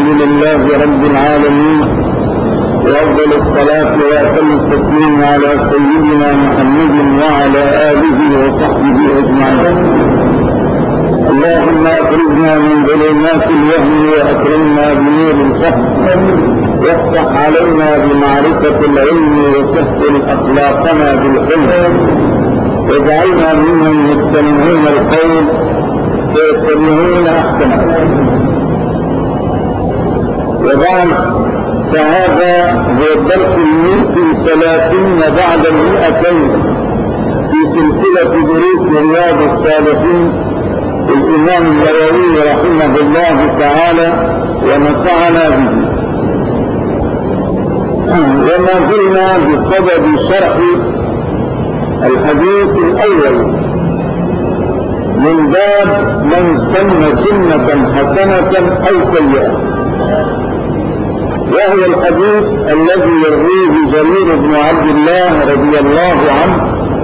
الحمد لله رب العالمين، وأفضل الصلاة وأتم التسليم على سيدنا محمد وعلى آله وصحبه أجمعين. اللهم أخرجنا من ظلمات الوهم وأكرمنا بنور الفهم، وافتح علينا بمعرفة العلم وسهل أخلاقنا بالحلم، واجعلنا ممن يستمعون القول فيتبعون أحسنه. وبعد، فهذا هو الدرس 130 بعد 200 في سلسلة دروس رياض الصالحين الإمام النووي رحمه الله تعالى ونفعنا به. وما زلنا بصدد شرح الحديث الأول من باب من سن سنة حسنة أو سيئة، وهو الحديث الذي يرويه جرير بن عبد الله رضي الله عنه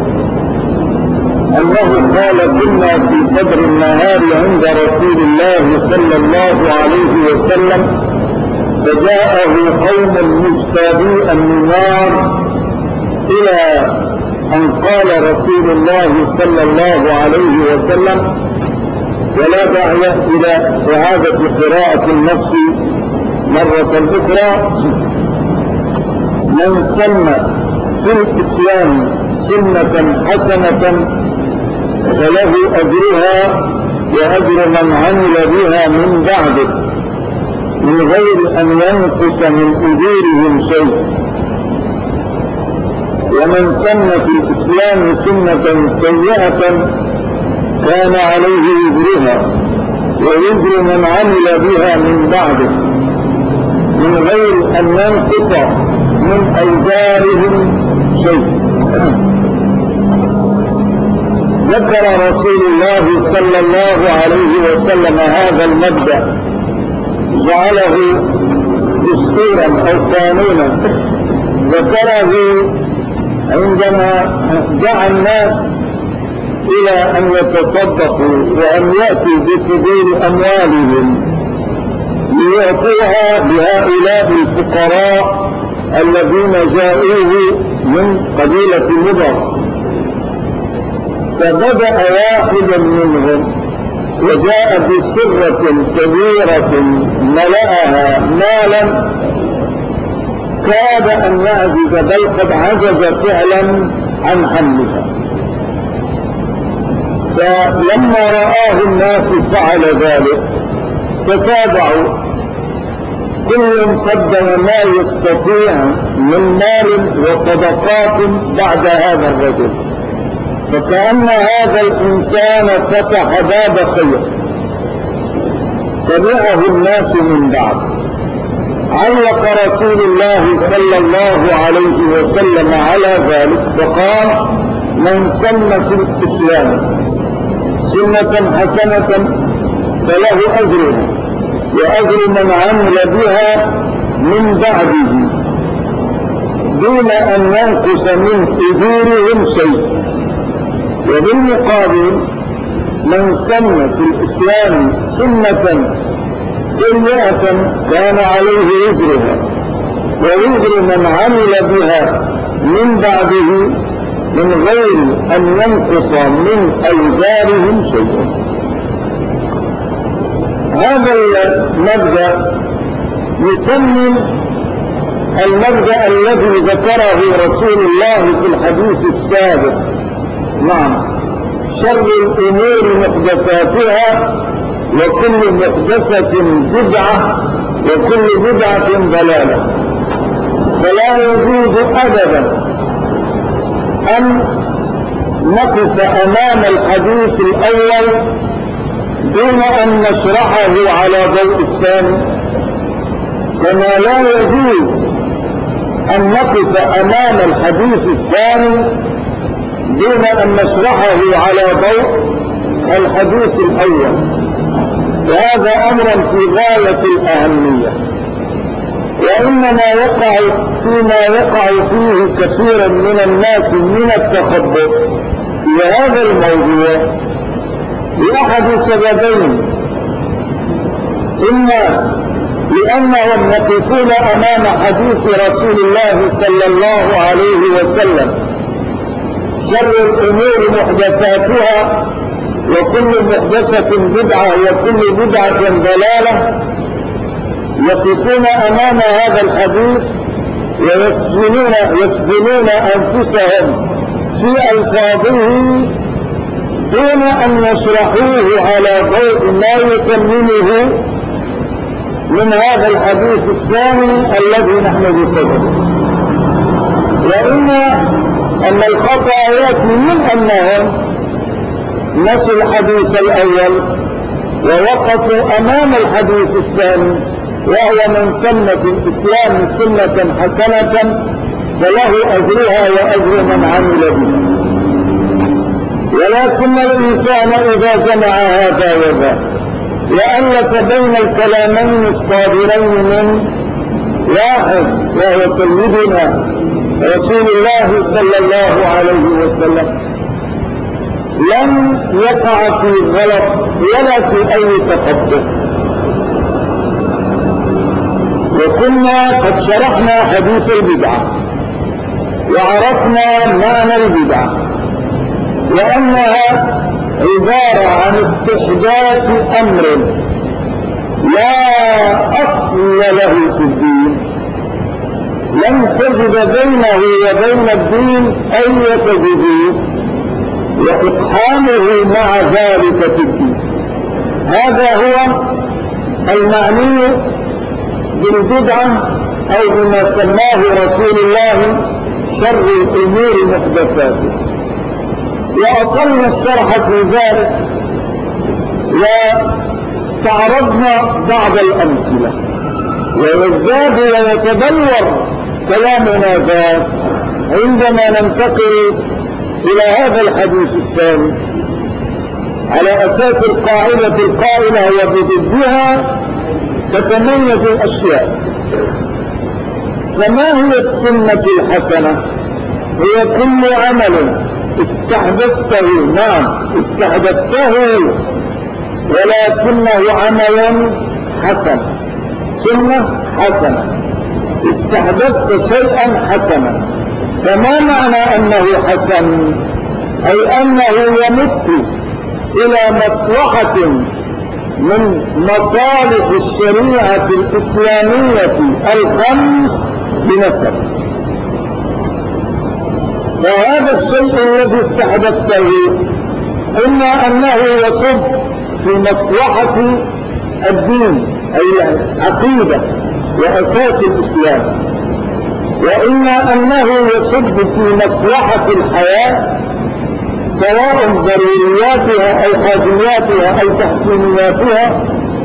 أنه قال: كنا في صدر النهار عند رسول الله صلى الله عليه وسلم، فجاءه قوم مجتابي النار، إلى أن قال رسول الله صلى الله عليه وسلم: ولا داعي إلى إعادة قراءة النص مرة أخرى: من سن في الإسلام سنة حسنة فله أجرها وأجر من عمل بها من بعده من غير أن ينقص من أجورهم شيء. ومن سن في الإسلام سنة سيئة كان عليه وزرها ووزر من عمل بها من بعده من غير أن ينقص من أوزارهم شيء. ذكر رسول الله صلى الله عليه وسلم هذا المبدأ، جعله دستورا أو قانونا، ذكره عندما دعا الناس إلى أن يتصدقوا وأن يأتوا بفضول أموالهم ليعطوها لهؤلاء الفقراء الذين جاءوه من قبيلة مضر. فبدأ واحدا منهم وجاء بسرة كبيرة ملأها مالا كاد أن يعجز، بل قد عجز فعلا عن حملها. فلما رآه الناس فعل ذلك تتابعوا، كل قدم ما يستطيع من مال وصدقات بعد هذا الرجل، فكأن هذا الإنسان فتح باب خير. تبعه الناس من بعد. علق رسول الله صلى الله عليه وسلم على ذلك فقال: من سن في الإسلام سنة حسنة فله أجرها وأجر من عمل بها من بعده دون أن ينقص من أجورهم شيء. وبالمقابل: من سن في الإسلام سنة سيئة كان عليه وزرها ووزر من عمل بها من بعده من غير أن ينقص من أوزارهم شيئا. هذا المبدأ يكمل المبدأ الذي ذكره رسول الله في الحديث السابق: نعم، شر الأمور محدثاتها وكل محدثة بدعة وكل بدعة ضلالة. فلا يجوز أبدا أن نقف أمام الحديث الأول دون أن نشرحه على ضوء الثاني، كما لا يجوز أن نقف أمام الحديث الثاني دون أن نشرحه على ضوء الحديث الأول. وهذا أمر في غاية الأهمية، وإنما يقع فيما يقع فيه كثيرا من الناس من التخبط في هذا الموضوع لأحد سببين: إما لأنهم يقفون أمام حديث رسول الله صلى الله عليه وسلم: شر الأمور محدثاتها وكل محدثة بدعة وكل بدعة ضلالة. يقفون أمام هذا الحديث ويسجنون أنفسهم في ألفاظه دون أن يشرحوه على ضوء ما يتممه من هذا الحديث الثاني الذي نحن بصدده. وإما أن الخطأ يأتي من أنهم نسوا الحديث الأول ووقفوا أمام الحديث الثاني، وهو من سنة الإسلام سنة حسنة فله أجرها وأجر من عمل بها. ولكن الإنسان إذا جمع هذا وذاك وألف بين الكلامين الصادرين من واحد وهو سيدنا رسول الله صلى الله عليه وسلم لم يقع في غلط ولا في أي تقدم. وكنا قد شرحنا حديث البدعة وعرفنا معنى البدعة وأنها عبارة عن استحداث أمر لا أصل له في الدين، لم تجد بينه وبين الدين أي تجديد، وإقحامه مع ذلك في الدين. هذا هو المعني بالبدعة أو بما سماه رسول الله شر الأمور محدثاتها. وأقلنا الشرح في ذلك واستعرضنا بعض الأمثلة، ويزداد ويتبلور كلامنا ذات عندما ننتقل إلى هذا الحديث الثاني على أساس القاعدة القائلة وبضدها تتميز الأشياء. فما هي السنة الحسنة؟ هي كل عمل استحدثته، نعم استحدثته، ولكنه عمل حسن، سنة حسنة، استحدثت شيئا حسنا. فما معنى أنه حسن؟ أي أنه يمت إلى مصلحة من مصالح الشريعة الإسلامية الخمس بنسب. فهذا الشيء الذي استحدثته إما أنه يصب في مصلحة الدين أي العقيدة وأساس الإسلام، وإما أنه يصب في مصلحة الحياة سواء ضرورياتها أو حاجياتها أو تحسينياتها،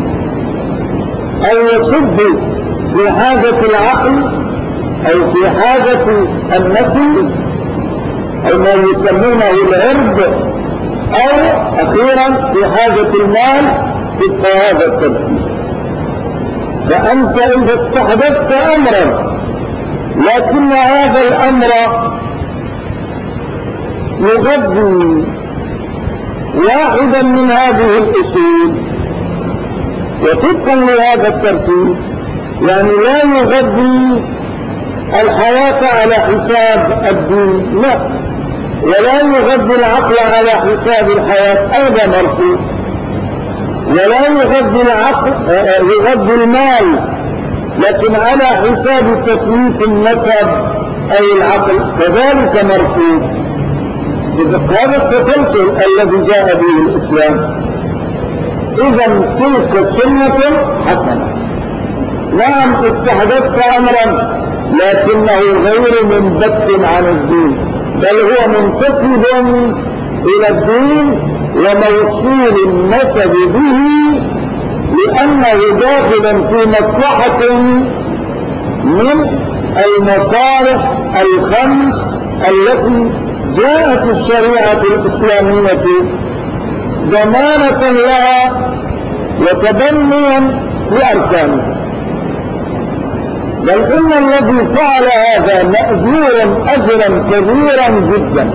أو يصب في حاجة العقل أو في حاجة النسل أو ما يسمونه العرض، أو أخيرا في حاجة المال في هذا الترتيب. فأنت إذا استحدثت أمرا لكن هذا الأمر يغذي واحدا من هذه الأصول وطبقا لهذا الترتيب، يعني لا يغذي الحياة على حساب الدين، لا، ولا يغذي العقل على حساب الحياة، أيضا مرفوض. ولا يغذي العقل يغذي المال لكن على حساب تثبيت النسب أي العقل، كذلك مرفوض. هذا التسلسل الذي جاء به الإسلام. إذا تلك سنة حسنة. نعم استحدثت أمرا لكنه غير منبت عن الدين، بل هو منتسب إلى الدين وموصول النسب به، لأنه داخلا في مصلحة من المصالح الخمس التي جاءت الشريعة الإسلامية ضمانة لها وتبنيا لأركانها. بل إن الذي فعل هذا مأجور أجرا كبيرا جدا،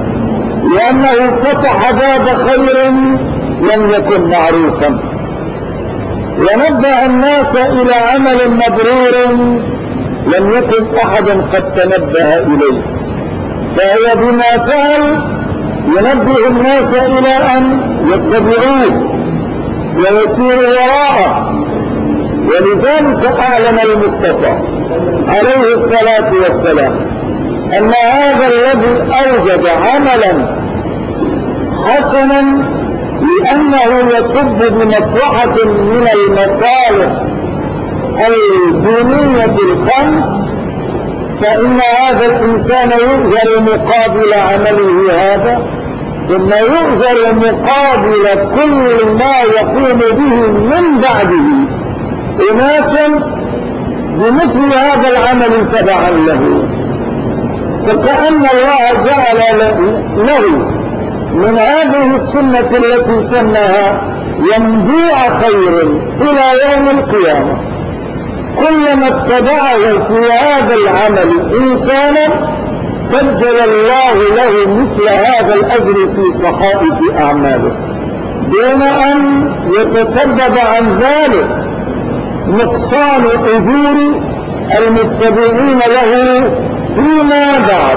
لأنه فتح باب خير لم يكن معروفا. ونبه الناس إلى عمل مبرور لم يكن أحد قد تنبه إليه، فهو بما فعل ينبه الناس إلى أن يتبعوه ويسيروا وراءه. ولذلك أعلن المصطفى عليه الصلاة والسلام أن هذا الذي أوجد عملا حسنا لأنه يصب بمصلحة من المصالح الدينية الخمس، فإن هذا الإنسان يؤجر مقابل عمله هذا، ثم يؤجر مقابل كل ما يقوم به من بعده أناس بمثل هذا العمل تبعا له. فكأن الله جعل له من هذه السنة التي سنها ينبوع خير إلى يوم القيامة. كلما اتبعه في هذا العمل إنسانا سجل الله له مثل هذا الأجر في صحائف أعماله، دون أن يتسبب عن ذلك نقصان أجور المتبعين له فيما بعد.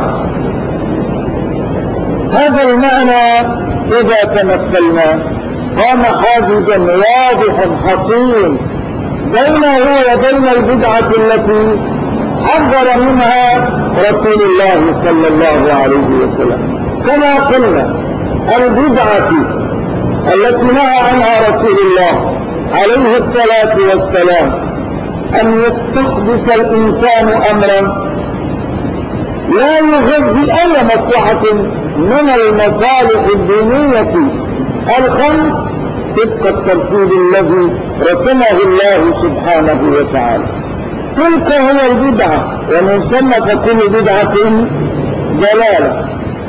هذا المعنى إذا تمثلنا قام حاجزا واضح حصين بينه وبين البدعة التي حذر منها رسول الله صلى الله عليه وسلم. كما قلنا البدعة التي نهى عنها رسول الله عليه الصلاة والسلام أن يستحدث الإنسان أمرا لا يغذي أي مصلحة من المصالح الدينية الخمس طبق الترتيب الذي رسمه الله سبحانه وتعالى. تلك هي البدعة، ومن ثم تكون بدعة ضلالة.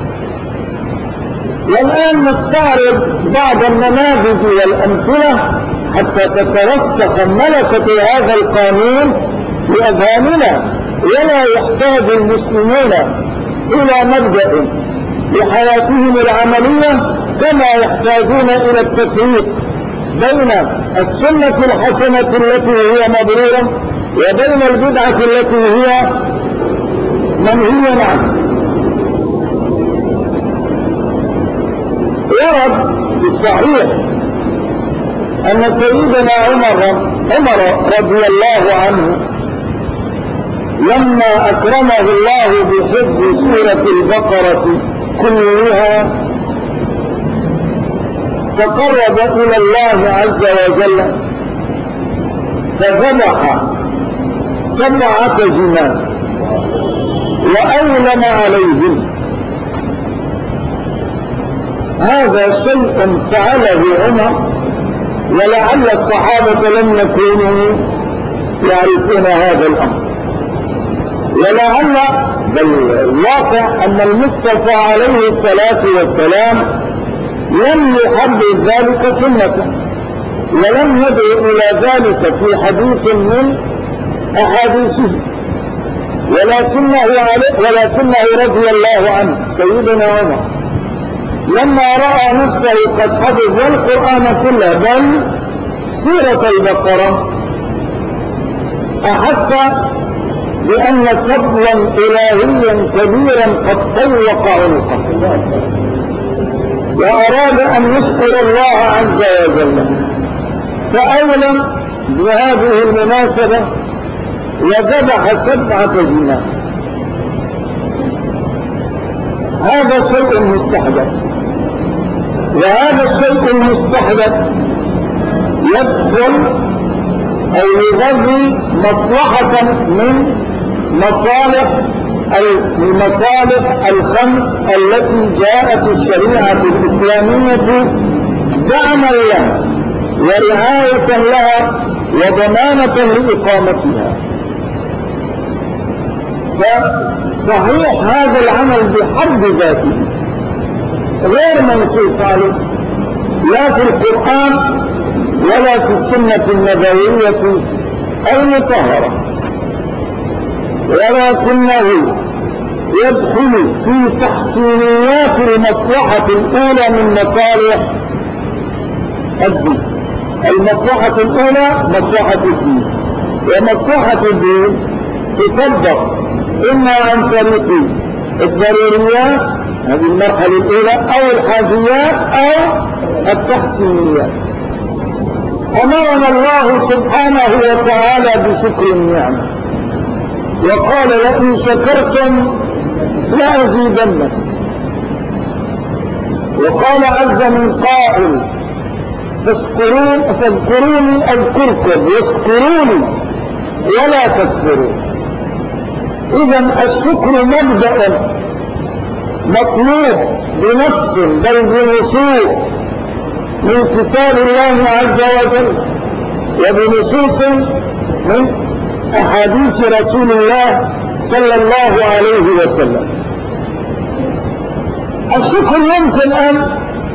والآن نستعرض بعض النماذج والأمثلة حتى تترسخ ملكة هذا القانون في أذهاننا، ولا يحتاج المسلمون إلى مبدأ لحياتهم العملية كما يحتاجون إلى التفريق بين السنة الحسنة التي هي مبرورة وبين البدعة التي هي منهية عنها. ورد في الصحيح أن سيدنا عمر رضي الله عنه لما أكرمه الله بحفظ سورة البقرة كلها تقرب إلى الله عز وجل فذبح 7 جمال وأولم عليهم. هذا شيء فعله عمر، ولعل الصحابة لم يكونوا يعرفون هذا الأمر، ولعل بل الواقع أن المصطفى عليه الصلاة والسلام لم يحدد ذلك سنة، ولم يدعو إلى ذلك في حديث من أحاديثه، ولكنه رضي الله عنه سيدنا عمر لما رأى نفسه قد حفظ القرآن كله بل سورة البقرة أحس بأن فضلا إلهيا كبيرا قد طوق عنقه، وأراد أن يشكر الله عز وجل، فأولم بهذه المناسبة وذبح 7 جمال. هذا شيء مستحدث، وهذا الشيء المستحدث يدخل أو يغذي مصلحة من المصالح الخمس التي جاءت الشريعة الإسلامية دعما لها ورعاية لها وضمانة لإقامتها. فصحيح هذا العمل بحد ذاته غير منصوص عليه لا في القرآن ولا في السنة النبوية المطهرة، ولكنه يدخل في تحسينيات المصلحة الأولى من مصالح الدين المصلحة الأولى مصلحة الدين، ومصلحة الدين تطبق إما عن طريق الضروريات هذه المرحلة الأولى أو الحاجيات أو التحسينيات. أمرنا الله سبحانه وتعالى بشكر النعمة وقال لئن شكرتم لأزيدنكم، وقال عز من قائل فاذكروني أذكركم واشكروني ولا تكفرون. إذا الشكر مبدأ مطلوب بنص بل بنصوص من كتاب الله عز وجل وبنصوص من أحاديث رسول الله صلى الله عليه وسلم. الشكر يمكن أن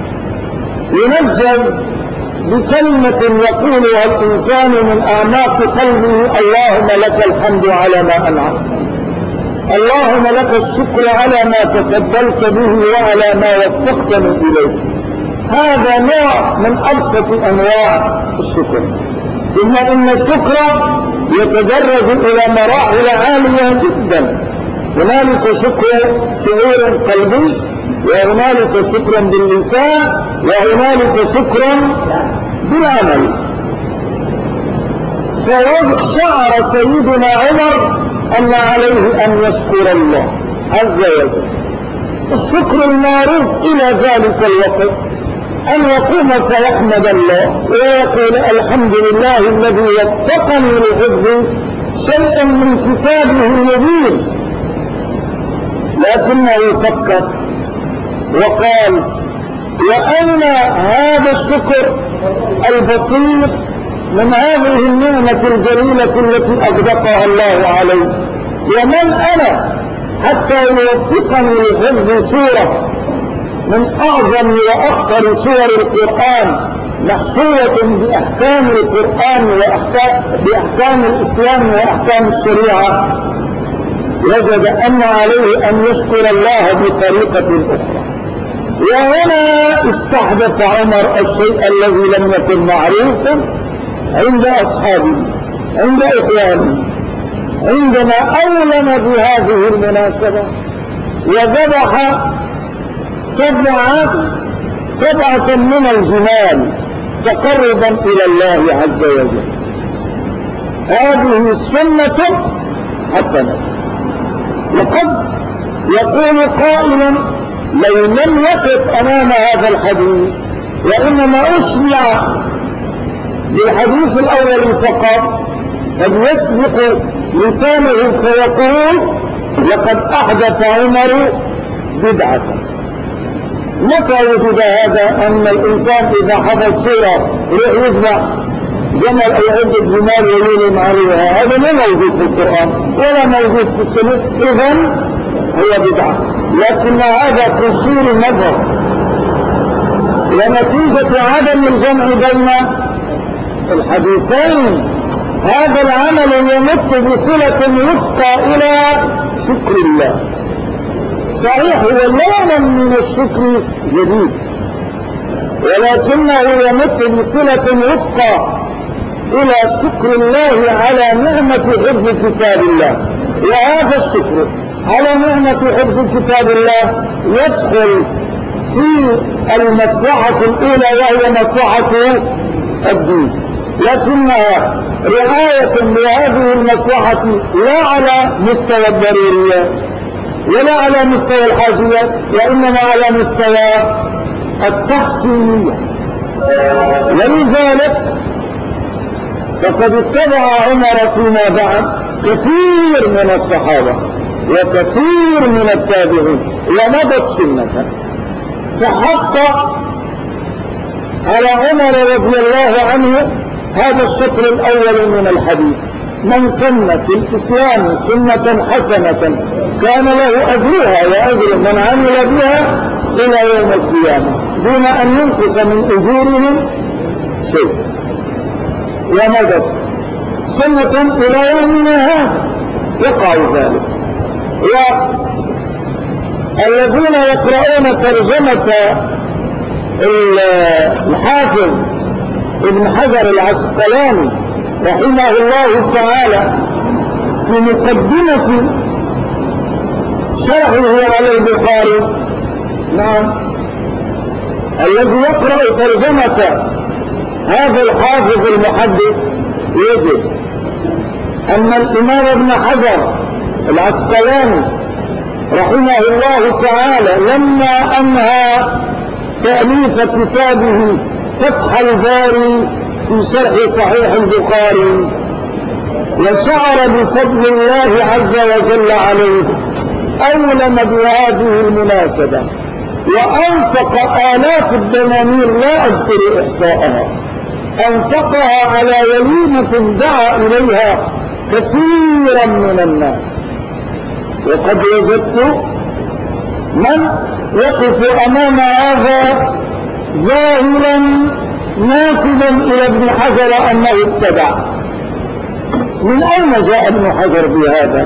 ينجز بكلمة يقولها الإنسان من أعماق قلبه: اللهم لك الحمد على ما أنعمت، اللهم لك الشكر على ما تفضلت به وعلى ما وفقتني إليه. هذا نوع من أبسط أنواع الشكر، ثم إن الشكر يتدرج إلى مراحل عالية جدا. هنالك شكر شعور قلبي، وهنالك شكر باللسان، وهنالك شكر بالعمل. فشعر سيدنا عمر أن عليه أن يشكر الله عز وجل. الشكر المعروف إلى ذلك الوقت أن يقوم فيحمد الله ويقول الحمد لله الذي وفقني لحفظ شيئا من كتابه المبين. لكنه فكر وقال: وأين هذا الشكر البسيط من هذه النعمة الجليلة التي أغدقها الله عليه؟ ومن أنا حتى يوفقني لحفظ سورة من أعظم وأخطر سور القرآن محصورة بأحكام القرآن بأحكام الإسلام وأحكام الشريعة؟ وجد أن عليه أن يشكر الله بطريقة أخرى. وهنا استحدث عمر الشيء الذي لم يكن معروفا عند أصحابه عند إخوانه عندما أولم بهذه المناسبة وذبح سبعة من الجمال تقربا إلى الله عز وجل. هذه سنة حسنة. وقد يقول قائلا: لو لم يقف أمام هذا الحديث وإنما أشبع بالحديث الأول فقط، قد يسبق لسانه فيقول: لقد أحدث عمر بدعة. متى وجد هذا؟ أن الإنسان إذا حفظ سورة يروح يذبح جمل أو عدة جمال ويلم عليها، هذا لا موجود في القرآن ولا موجود في السنة، إذن هو بدعة. لكن هذا قصور نظر ونتيجة عدم الجمع بين الحديثين. هذا العمل يمت بصلة وثقى إلى شكر الله. صحيح هو لونا من الشكر جديد، ولكنه يمت بصلة وثقى إلى شكر الله على نعمة حفظ كتاب الله. وهذا الشكر على نعمة حفظ كتاب الله يدخل في المصلحة الأولى وهي مصلحة الدين، لكنها رعاية لهذه المصلحة لا على مستوى الضروريات ولا على مستوى الحاجيات، وإنما على مستوى التحسينية. ولذلك فقد اتبع عمر فيما بعد كثير من الصحابة وكثير من التابعين ومضت سنة، فحق على عمر رضي الله عنه هذا الشطر الأول من الحديث: من سن في الإسلام سنة حسنة كان له أجرها وأجر من عمل بها إلى يوم القيامة دون أن ينقص من أجورهم شيء. ومضت سنة إلى يومنا هذا يقع ذلك. والذين يقرؤون ترجمة الحافظ ابن حجر العسقلاني رحمه الله تعالى في مقدمة شرحه على البخاري، نعم، الذي يقرأ ترجمة هذا الحافظ المحدث يجد أن الإمام ابن حجر العسقلاني رحمه الله تعالى لما أنهى تأليف كتابه فتح الباري في شرح صحيح البخاري وشعر بفضل الله عز وجل عليه، أولم بهذه المناسبة وأنفق آلاف الدنانير لا أذكر إحصاءها، أنفقها على وليمة دعا إليها كثيرا من الناس. وقد وجدت من يقف أمام هذا ظاهرا ناسبا إلى ابن حجر أنه ابتدع. من أين جاء ابن حجر بهذا؟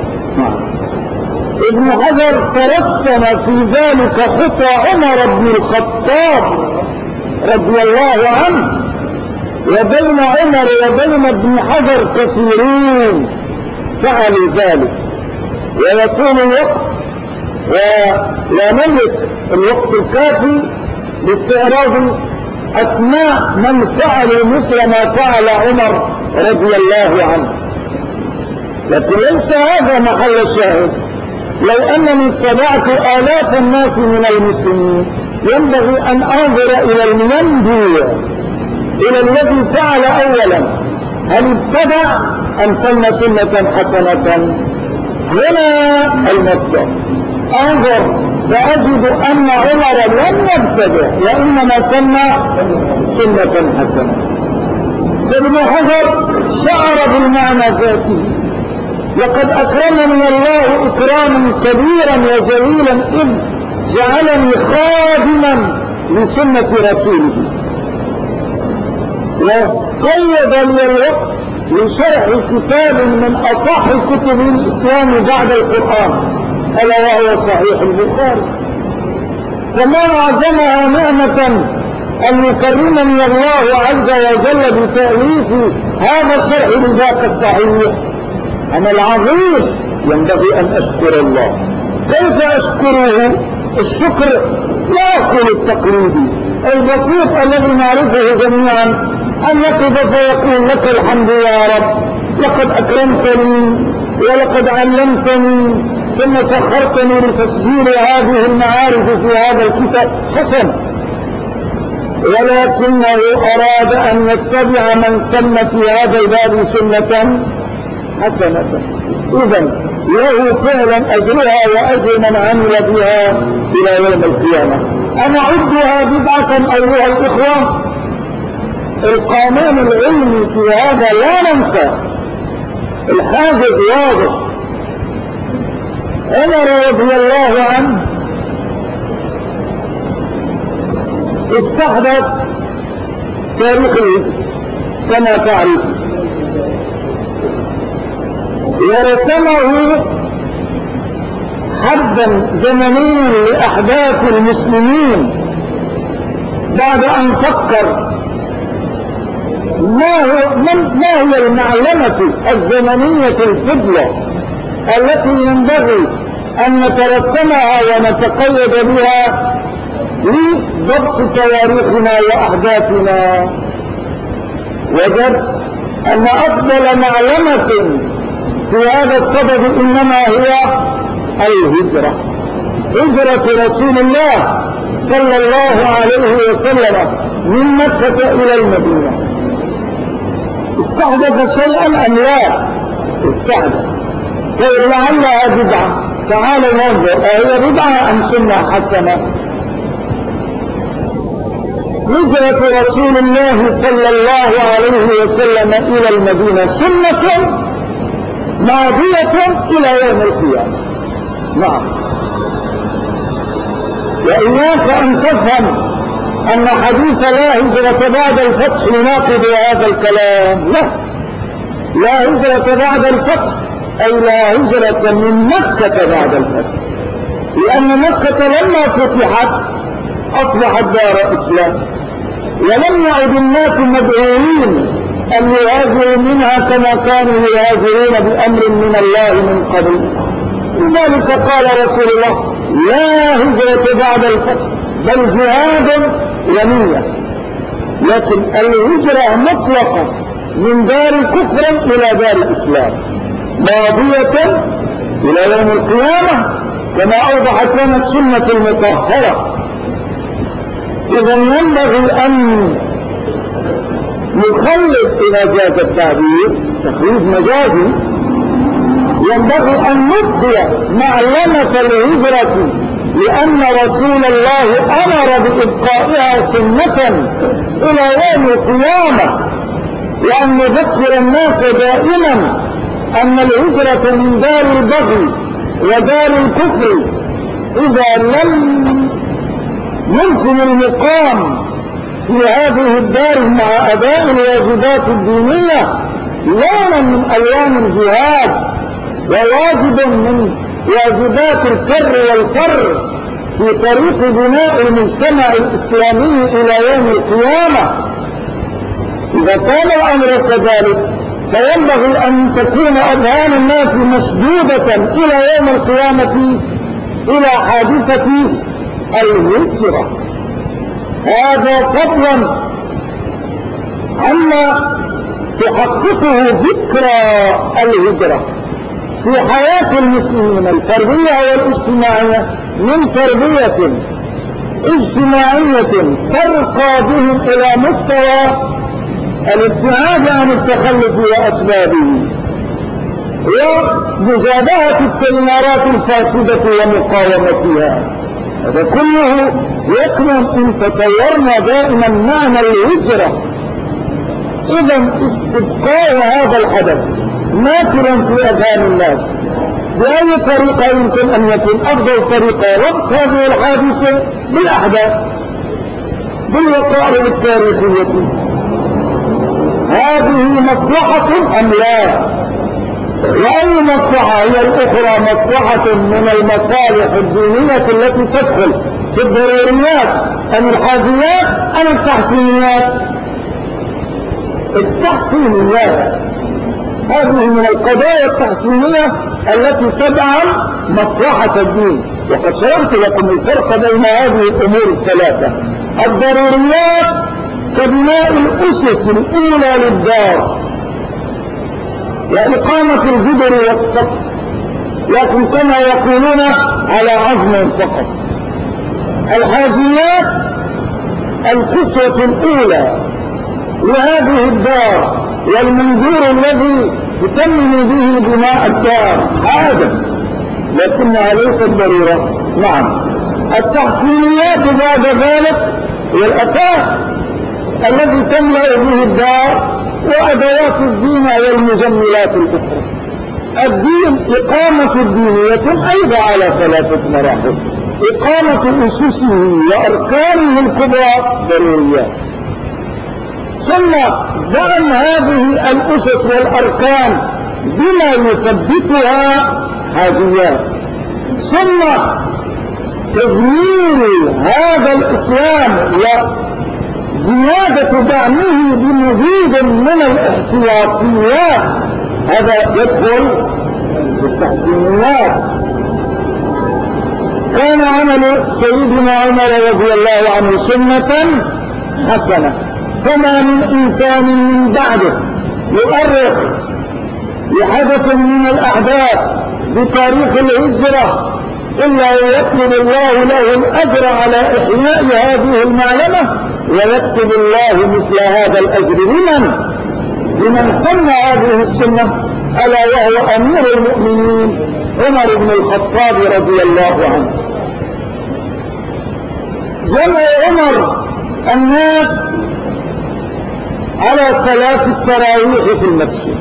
ابن حجر ترسم في ذلك خطى عمر بن الخطاب رضي الله عنه، وبين عمر وبين ابن حجر كثيرون فعلوا ذلك، ويكون الوقت ولا نملك الوقت الكافي لاستعراض أسماء من فعلوا مثل ما فعل عمر رضي الله عنه، لكن ليس هذا محل الشاهد. لو أنني اتبعت آلاف الناس من المسلمين ينبغي أن أنظر إلى المنبي، إلى الذي فعل أولا، هل ابتدع أم سن سنة حسنة؟ هنا المصدر، انظر فأجد أن عمر لم يبتدع وإنما سن سنة حسنة. ابن حجر شعر بالمعنى ذاته، لقد أكرمني الله إكراما كبيرا وجليلا إذ جعلني خادما لسنة رسوله، وقيد لي الوقت لشرح كتاب من أصح كتب الإسلام بعد القرآن ألا وهو صحيح البخاري. فما أعظمها نعمة أن يكرمني الله عز وجل بتأليف هذا الشرح لذاك الصحيح. أنا العظيم ينبغي أن أشكر الله. كيف أشكره؟ الشكر لا يكون التقليدي البسيط الذي نعرفه جميعا، أن يقف فيقول لك الحمد يا رب، لقد أكرمتني ولقد علمتني ثم سخرتني لتسجيل هذه المعارف في هذا الكتاب، حسن، ولكنه أراد أن يتبع من سن في هذا الباب سنة حسنة، إذن له فعلا أجرها وأجر من عمل بها إلى يوم القيامة. أنا أعدها بدعة أيها الإخوة. القانون العلمي في هذا لا ننسى، الحاجز واضح. عمر رضي الله عنه استحدث تاريخ الهجرة كما تعرف، ورسمه حدا زمنيا لأحداث المسلمين بعد أن فكر ما هي المعلمة الزمنية الفضلة التي ينبغي أن نترسمها ونتقيد بها لضبط تواريخنا وأحداثنا. وجد أن أفضل معلمة في هذا الصدد إنما هي الهجرة، هجرة رسول الله صلى الله عليه وسلم من مكة إلى المدينة. استحدث شيئا أم لا؟ استحدث. طيب لعلها بدعة، تعالوا ننظر أهي بدعة أم سنة حسنة؟ هجرة رسول الله صلى الله عليه وسلم إلى المدينة سنة ماضية إلى يوم القيامة. نعم، وإياك أن تفهم أن حديث لا هجرة بعد الفتح يناقض هذا الكلام. لا هجرة بعد الفتح أي لا هجرة من مكة بعد الفتح، لأن مكة لما فتحت أصبحت دار إسلام، ولم يعد الناس مدعوين أن يهاجروا منها كما كانوا يهاجرون بأمر من الله من قبل. لذلك قال رسول الله: لا هجرة بعد الفتح بل جهاد ونية. لكن الهجرة مطلقة من دار كفر إلى دار الإسلام ماضية إلى يوم القيامة كما أوضحت لنا السنة المطهرة. إذا ينبغي أن نخلد إذا جاز التعبير تخليد مجازي، ينبغي أن نبقي معلمة الهجرة لأن رسول الله أمر بإبقائها سنة إلى يوم القيامة، وأن نذكر الناس دائما أن الهجرة من دار البغي ودار الكفر إذا لم يمكن المقام في هذه الدار مع أداء الواجبات الدينية لونا من ألوان الجهاد وواجب من واجبات الكر والفر في طريق بناء المجتمع الإسلامي إلى يوم القيامة. إذا كان الأمر كذلك فينبغي أن تكون أذهان الناس مشدودة إلى يوم القيامة إلى حادثة الهجرة. هذا فضلا عما تحققه ذكرى الهجرة في حياة المسلمين الفردية والاجتماعية من تربية اجتماعية ترقى بهم إلى مستوى الابتعاد عن التخلف وأسبابه ومجابهة التيارات الفاسدة ومقاومتها. هذا كله يكمن إن تصورنا دائما معنى الهجرة. إذا استبقاء هذا الحدث ماثلا في أذهان الناس بأي طريقة يمكن أن يكون أفضل طريقة ربط هذه الحادثة بالأحداث بالوقائع التاريخية. هذه مصلحة أم لا؟ وأي مصلحة هي الأخرى مصلحة من المصالح الدينية التي تدخل في الضروريات أم الحاجيات أم التحسينيات؟ التحسينيات هذه من القضايا التحسينية التي تدعم مصلحة الدين. وقد شرحت لكم الفرق بين هذه الأمور الثلاثة. الضروريات كبناء الأسس الأولى للدار وإقامة الجدر والسقف، لكن كما يقولون على عزم فقط. الحاجيات القسوة الأولى لهذه الدار والمنظور الذي يتمم به بناء الدار هذا، لكنها ليست ضرورة. نعم، التحسينيات بعد ذلك هي الأساس الذي تملأ به الدار وأدوات الدين والمجملات الأخرى. الدين إقامة الدين يتم أيضا على ثلاثة مراحل: إقامة أسسه وأركانه الكبرى ضروريات، ثم دعم هذه الأسس والأركان بما يثبتها حاجيات، ثم تزمير هذا الإسلام وزيادة دعمه بمزيد من الاحتياطيات. هذا يدخل في التحسينيات. كان عمل سيدنا عمر رضي الله عنه سنة حسنة، فما من إنسان من بعده يؤرخ لحدث من الأحداث بتاريخ الهجرة إلا ويكتب الله له الأجر على إحياء هذه المعلمة، ويكتب الله مثل هذا الأجر لمن سن هذه السنة، ألا وهو أمير المؤمنين عمر بن الخطاب رضي الله عنه. جمع عمر الناس على صلاة التراويح في المسجد.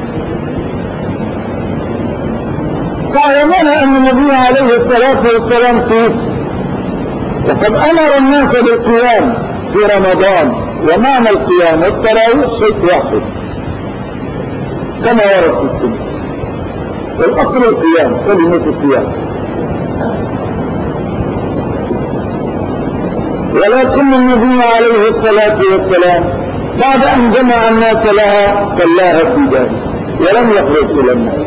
تعلمون أن النبي عليه الصلاة والسلام توفي، وقد أمر الناس بالقيام في رمضان، ومعنى القيام والتراويح شيء واحد كما ورد في السنة. والأصل القيام، كلمة القيام. ولكن النبي عليه الصلاة والسلام بعد أن جمع الناس لها صلاها في داره ولم يخرج إلى الناس.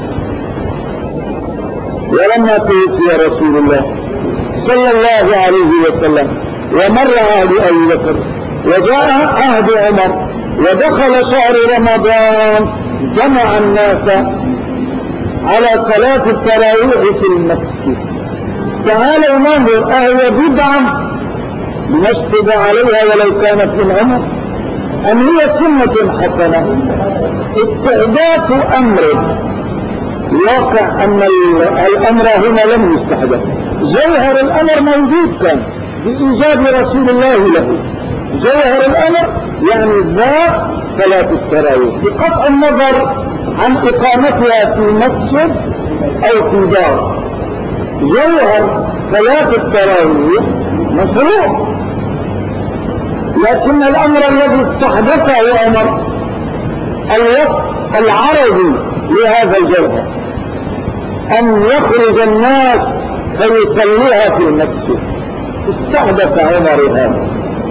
ولما توفي رسول الله صلى الله عليه وسلم ومر عهد أبي بكر وجاء عهد عمر ودخل شهر رمضان جمع الناس على صلاة التراويح في المسجد. تعالوا ننظر أهي بدعة لنشهد عليها ولو كانت من عمر أم هي سنة حسنة؟ استحداث أمر واقع أن الأمر هنا لم يستحدث. جوهر الأمر موجود كان بإيجاد رسول الله له. جوهر الأمر يعني ذات صلاة التراويح بقطع النظر عن إقامتها في مسجد أو في دار. جوهر صلاة التراويح مشروع، لكن الأمر الذي استحدثه عمر الوصف العربي لهذا الجوهر أن يخرج الناس فيصليها في المسجد. استحدث عمر هذا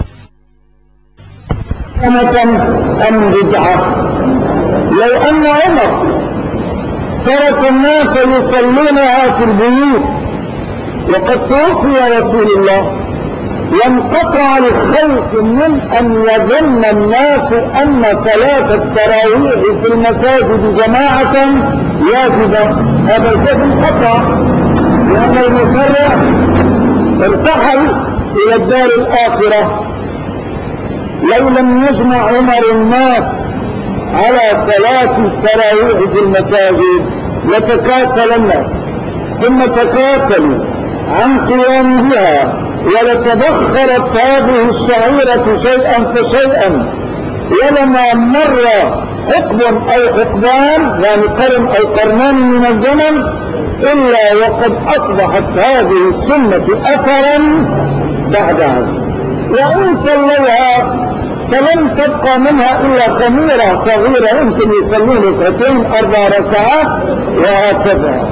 أم بدعة. لو أن عمر ترك الناس يصلونها في البيوت وقد توفي رسول الله وانقطع الخوف من أن يظن الناس أن صلاة التراويح في المساجد جماعة واجبة، هذا الخوف انقطع لأن المسرع ارتحل إلى الدار الآخرة. لو لم يجمع عمر الناس على صلاة التراويح في المساجد لتكاسل الناس، ثم تكاسلوا عن قيام بها ولتبخرت هذه الشعيرة شيئا فشيئا، ولما مر حقب أو حقبان يعني قرن أو قرنان من الزمن إلا وقد أصبحت هذه السنة أثرا بعدها. وإن صلوها فلم تبقى منها إلا خميرة صغيرة يمكن يصلون ركعتين 4 ركعات وهكذا.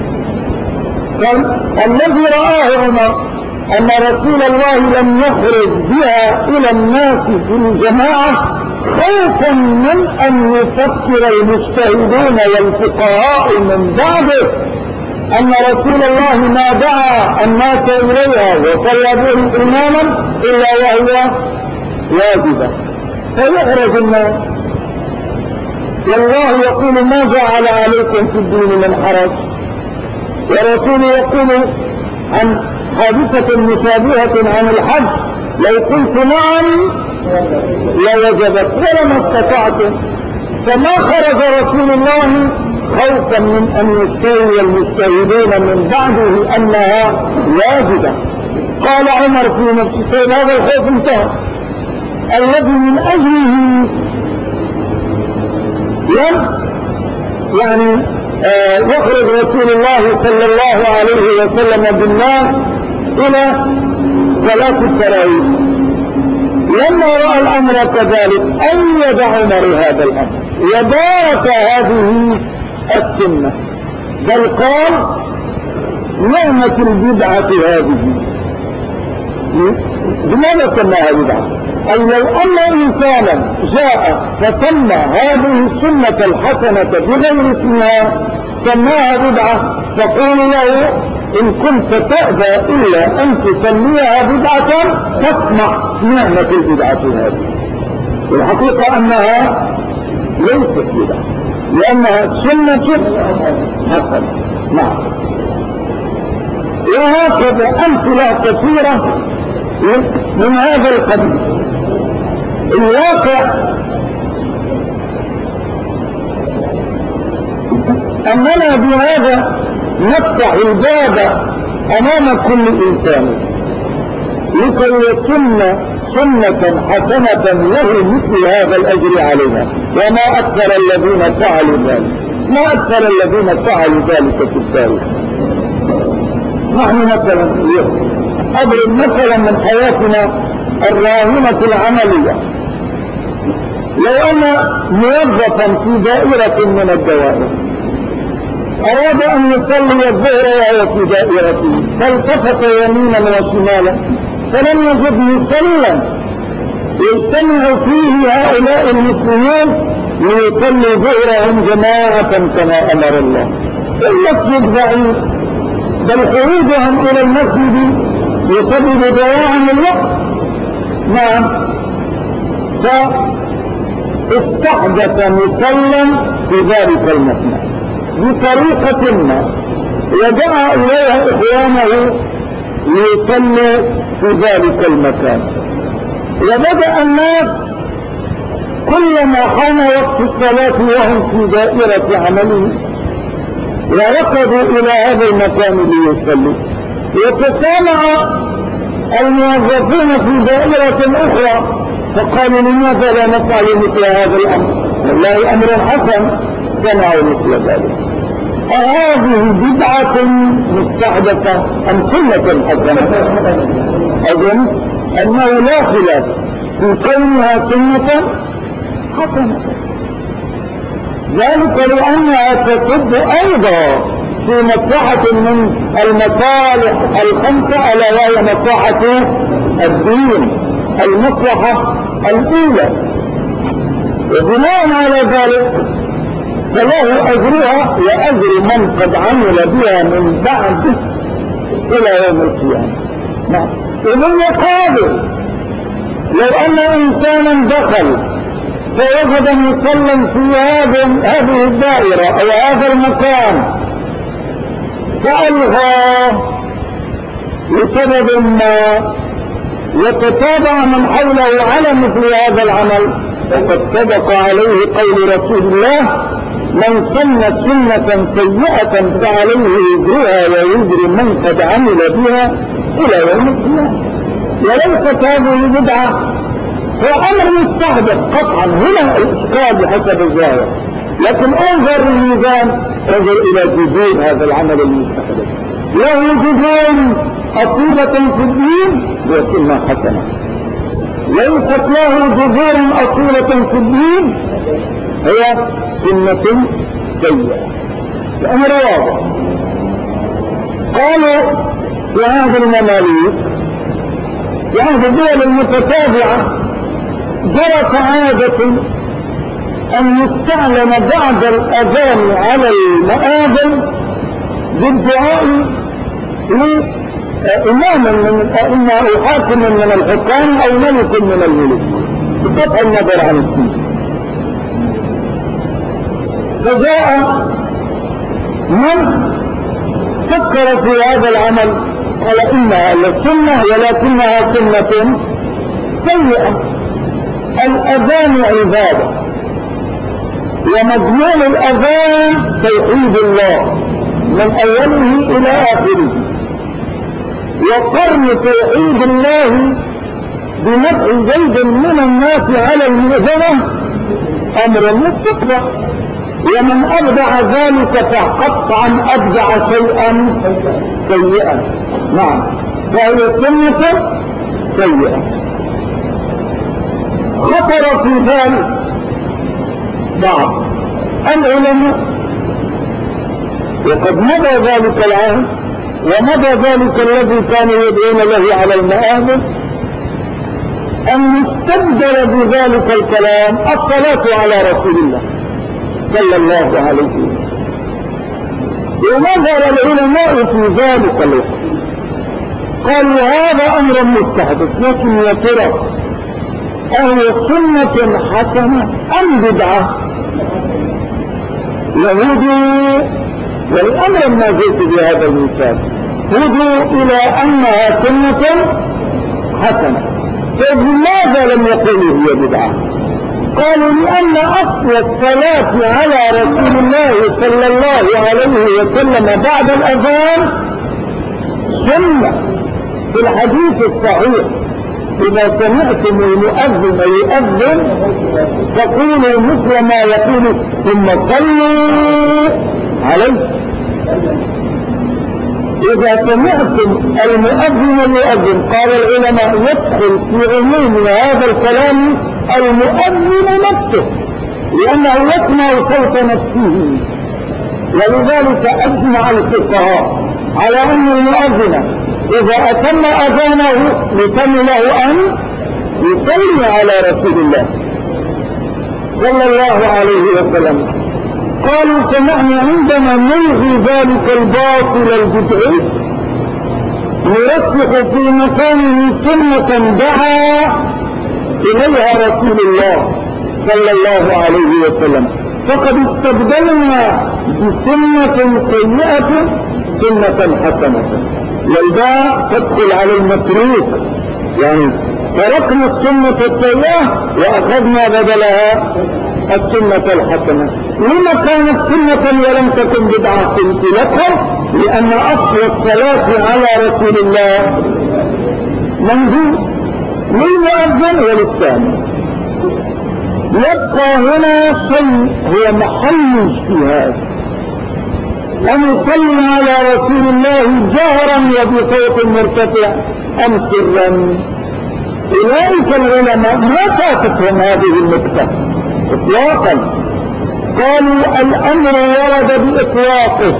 فالذي رآه عمر أن رسول الله لم يخرج بها إلى الناس في الجماعة خوفا من أن يفكر المجتهدون والفقهاء من بعده أن رسول الله ما دعا الناس إليها وصلى بهم إماما إلا وهي واجبة فيخرج الناس. والله يقول ما جعل عليكم في الدين من حرج، ورسول يقول عن حادثة مشابهة عن الحج لو قلت نعم لوجبت ولما استطعتم. فما خرج رسول الله خوفا من أن يستوي المجتهدون من بعده أنها واجبة. قال عمر في نفسه هذا الخوف انتهى الذي من أجله يعني يخرج رسول الله صلى الله عليه وسلم بالناس إلى صلاة التراويح. لما رأى الأمر كذلك أيد عمر هذا الأمر وبارك هذه السنة، بل قال نعمة البدعة هذه. لماذا سماها بدعة؟ أي لو أن إنسانا جاء فسمى هذه السنة الحسنة بغير اسمها سماها بدعة، فقول له إن كنت تأبى إلا أن تسميها بدعة فاسمع نعمة البدعة هذه. والحقيقة أنها ليست بدعة لأنها سنة حسنة. نعم. وهكذا أمثلة كثيرة من هذا القبيل. الواقع أننا بهذا نفتح الباب أمام كل إنسان لكي يسن سنة حسنة له مثل هذا الأجر عليها. وما أكثر الذين فعلوا ذلك، ما أكثر الذين فعلوا ذلك في التاريخ. نحن مثلا اليوم أضرب مثلا من حياتنا الراهنة العملية. لو أن موظفا في دائرة من الدوائر أراد أن يصلي الظهر وهو في دائرته فالتفت يمينا وشمالا فلم يجد مصلى يجتمع فيه هؤلاء المسلمون ليصلوا ظهرهم جماعة كما أمر الله. المسجد بعيد، بل خروجهم إلى المسجد يسبب ضياعا الوقت. نعم، فاستحدث مصلى في ذلك المكان بطريقة ما ودعا إليها إخوانه ليصلوا في ذلك المكان. وبدأ الناس كلما حان وقت الصلاة وهم في دائرة عمله وركضوا إلى هذا المكان ليصلوا. وتسامع الموظفون في دائرة أخرى فقالوا لماذا لا نفعل مثل هذا الأمر؟ والله أمر حسن. سمعوا مثل ذلك. أهذه بدعة مستحدثة أم سنة حسنة؟ أظن أنه لا خلاف في كونها سنة حسنة، ذلك لأنها تصب أيضا في مصلحة من المصالح الخمسة، ألا وهي مصلحة الدين، المصلحة الأولى. وبناء على ذلك فله أجرها وأجر من قد عمل بها من بعد إلى يوم القيامة. ومن يقابل لو أن إنسانا دخل فوجد مصلى في هذه الدائرة أو هذا المكان فألغى لسبب ما يتتابع من حوله على مثل هذا العمل، وقد صدق عليه قول رسول الله: من سن سنة سيئة فعليه وزرها ووزر من قد عمل بها إلى يوم القيامة. وليست هذه بدعة، هو أمر مستحدث قطعا. هنا الإشكال بحسب الظاهر، لكن انظر الميزان، انظر إلى جذور هذا العمل المستحدث. له جذور أصيلة في الدين وسنة حسنة، ليست له جذور أصيلة في الدين هي سنة سيئة. الأمر واضح. قالوا في هذا المماليك في هذه الدول المتتابعة جرت عادة أن يستعلن بعد الأذان على المآذن بالدعاء لإمام من الأئمة أو حاكم من الحكام أو ملك من الملوك بقطع النظر عن اسمه. فجاء من فكر في هذا العمل قال إنها للسنة ولكنها سنة سيئة. الأذان عبادة، ومضمون الأذان توحيد الله من أوله إلى آخره، وقرن توحيد الله بمدح زيد من الناس على المؤذنة أمر مستقبل، ومن أبدع ذلك فقطعا أبدع شيئا سيئا. نعم، فهي سنة سيئة. خطر في ذلك بعض العلماء، وقد مضى ذلك العهد ومضى ذلك الذي كانوا يدعون له على المآذن، أن يستبدل بذلك الكلام الصلاة على رسول الله صلى الله عليه وسلم. ونظر العلماء في ذلك الوقت قالوا هذا أمر مستحدث، لكن يا ترى أهو سنة حسنة أم بدعة؟ يهودوا، والأمر ما زلت بهذا المثال، هدوا إلى أنها سنة حسنة. فلماذا لم يقولوا هي بدعة؟ قالوا لأن أصل الصلاة على رسول الله صلى الله عليه وسلم بعد الأذان سنة. في الحديث الصحيح: إذا سمعتم المؤذن يؤذن فقولوا مثل ما يقول ثم صلوا عليه. إذا سمعتم المؤذن يؤذن، قال العلماء يدخل في عموم هذا الكلام المؤذن نفسه، لأنه يسمع صوت نفسه. ولذلك أجمع الفقهاء على أن المؤذن إذا أتم أذانه يسن له أن يصلي على رسول الله صلى الله عليه وسلم. قالوا فنحن عندما نلغي ذلك الباطل البدعي نرسخ في مكانه سنة دعا إليها رسول الله صلى الله عليه وسلم، فقد استبدلنا بسنة سيئة سنة حسنة، والباء تدخل على المتروك، يعني تركنا السنة السيئة وأخذنا بدلها السنة الحسنة. لما كانت سنة ولم تكن بدعة؟ قلت لكم لأن أصل الصلاة على رسول الله منذ للمؤذن وللسامع. يبقى هنا شيء هو محل اجتهاد، أن يصلي على رسول الله جهرا وبصوت مرتفع أم سرا. أولئك العلماء ما فاتتهم هذه النقطة إطلاقا، قالوا الأمر ورد بإطلاقه.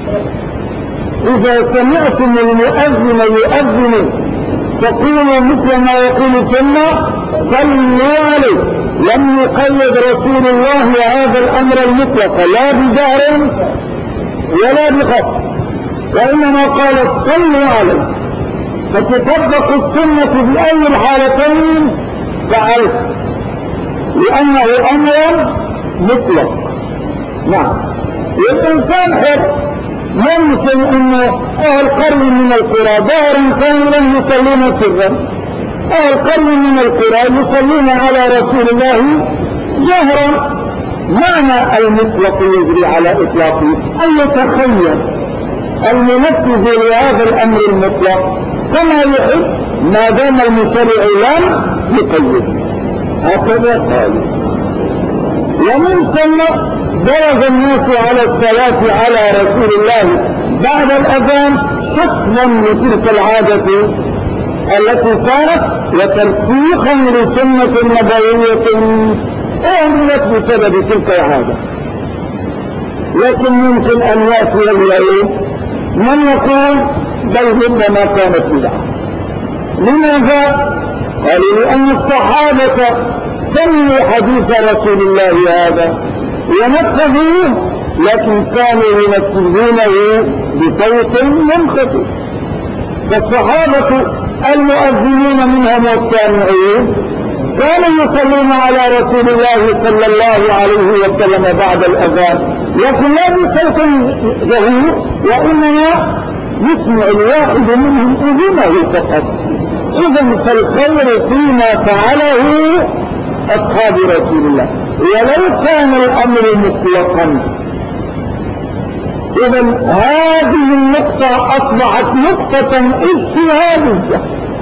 إذا سمعتم المؤذن يؤذن فقولوا مثل ما يقول ثم صلوا عليه. لم يقيد رسول الله هذا الأمر المطلق لا بجهر ولا بخفض، وإنما قال صلوا عليه، فتطبق السنة بأي الحالتين فعلت، لأنه أمر مطلق. نعم، والإنسان حر، ممكن أنه أهل قرن من القرى دارا كاملا يصلون سرا، أهل قرن من القرى يصلون على رسول الله جهرا. معنى المطلق يجري على إطلاقه أن يتخيل المنفذ لهذا الأمر المطلق كما يحب ما دام المشرع لم يقيد. هكذا قالوا. ومن ثم درج الناس على الصلاة على رسول الله بعد الأذان شكلا لتلك العادة التي كانت وترسيخا لسنة نبوية أهملت بسبب تلك العادة. لكن ممكن أن يأتي اليوم من يقول بل ربما كانت بدعة. لماذا؟ قالوا لأن الصحابة سمعوا حديث رسول الله هذا ونفذوه، لكن كانوا ينفذونه بصوت منخفض. فالصحابة المؤذنين منهم والسامعين كانوا يصلون على رسول الله صلى الله عليه وسلم بعد الأذان، لكن لا بصوت جهور، وإنما يسمع الواحد منهم أذنه فقط. إذن فالخير فيما فعله أصحاب رسول الله ولو كان الأمر مطلقا. إذن هذه النقطة أصبحت نقطة اجتهادية،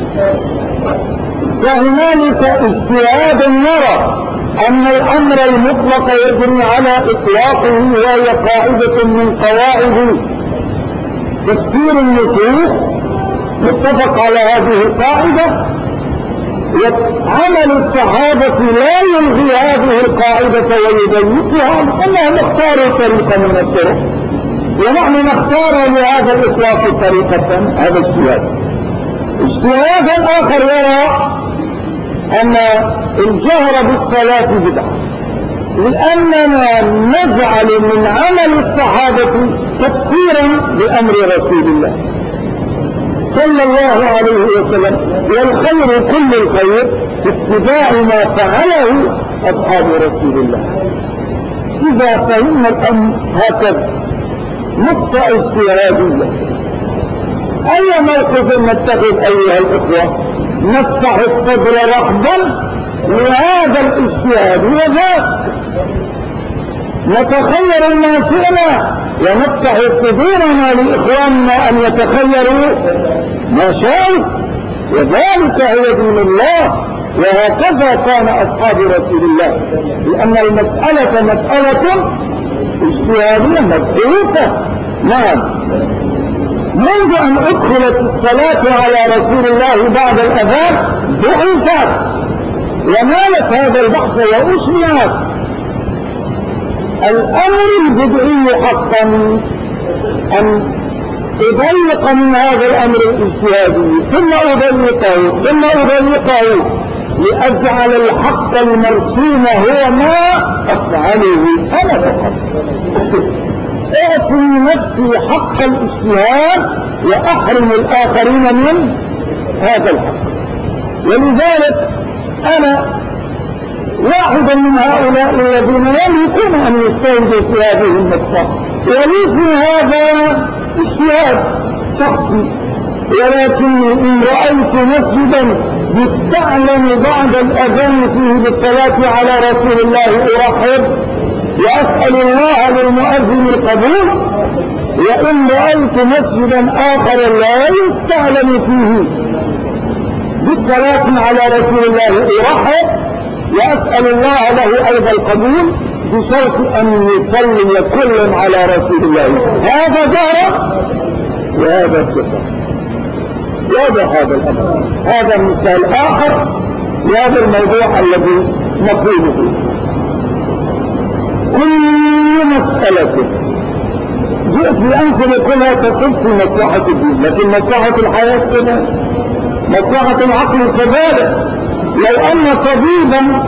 وهنالك اجتهاد نرى أن الأمر المطلق يجري على إطلاقه، وهي قاعدة من قواعد تفسير النصوص متفق على هذه القاعدة، وعمل الصحابة لا يلغي هذه القاعدة ويضيقها، لأنهم اختاروا طريقة من الطرق ونحن نختار لهذا الإطلاق طريقة. هذا اجتهاد. اجتهاد آخر يرى أن الجهر بالصلاة بدعة، لأننا نجعل من عمل الصحابة تفسيرا لأمر رسول الله صلى الله عليه وسلم، والخير كل الخير في اتباع ما فعله أصحاب رسول الله. إذا فهمنا الأمر هكذا نقطة اجتهادية، أي موقف نتخذ أيها الإخوة؟ نفتح الصدر رحبا لهذا الاجتهاد وذاك، نتخير ما شئنا ونفتح صدورنا لإخواننا أن يتخيروا ما شاءوا، وذلك هو دين الله، وهكذا كان أصحاب رسول الله، لأن المسألة مسألة اجتهادية مبحوثة. نعم، منذ أن أدخلت الصلاة على رسول الله بعد الأذان بحثت ونالت هذا البحث وأشمعت. الأمر البدعي حقا أن أضيق من هذا الأمر الاجتهادي ثم أضيقه لأجعل الحق المرسوم هو ما أفعله أنا فقط. أعطي نفسي حق الاجتهاد وأحرم الآخرين من هذا الحق. ولذلك أنا واحد من هؤلاء الذين يملكون أن يجتهدوا في هذه النقطة، وليس هذا اجتهاد شخصي، ولكني إن رأيت مسجدا يستعلم بعد الأذان فيه بالصلاة على رسول الله أرحب وأسأل الله للمؤذن القبول، وإن رأيت مسجدا آخر لا يستعلم فيه بالصلاة على رسول الله أرحب وأسأل الله له أيضا القبول بشرط أن يصلي كل على رسول الله. هذا دار وهذا صفة. واضح هذا الأمر. هذا مثال آخر لهذا الموضوع الذي نقوله. كل مسألة جئت بأمثلة كلها تصب في مصلحة الدين، لكن مصلحة الحياة كذا، مصلحة العقل كذلك. لو أن طبيبا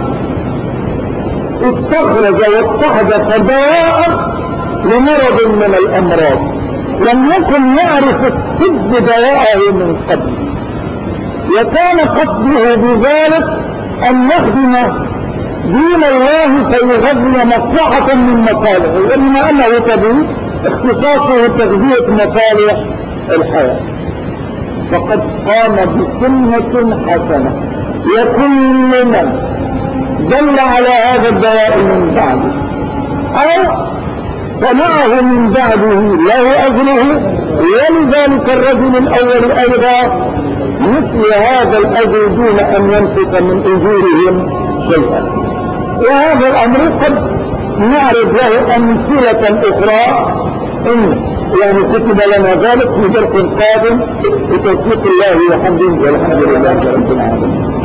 استخرج واستحدث دواء لمرض من الأمراض لم يكن يعرف الطب دواءه من قبل، وكان قصده بذلك أن يخدم دين الله فيغذي مصلحة من مصالحه، وبما أنه طبيب اختصاصه تغذية مصالح الحياة، فقد قام بسنة حسنة. وكل من دل على هذا الدواء من بعده أو صنعه من بعده له أجره، ولذلك الرجل الأول أيضا مثل هذا الأجر دون أن ينقص من أجورهم شيئا. وهذا الأمر قد نعرض له أمثلة أخرى إن يعني كتب لنا ذلك في درس قادم بتوفيق الله وحمده والحمد لله رب العالمين.